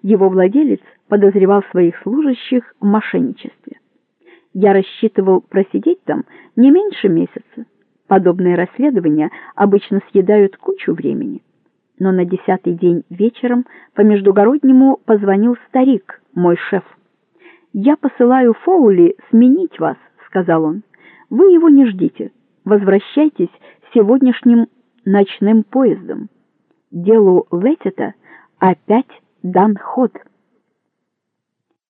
Его владелец подозревал своих служащих в мошенничестве. Я рассчитывал просидеть там не меньше месяца. Подобные расследования обычно съедают кучу времени. Но на 10-й день вечером по междугороднему позвонил старик, мой шеф. «Я посылаю Фоули сменить вас», — сказал он. «Вы его не ждите. Возвращайтесь сегодняшним ночным поездом. Делу Леттета опять дан ход».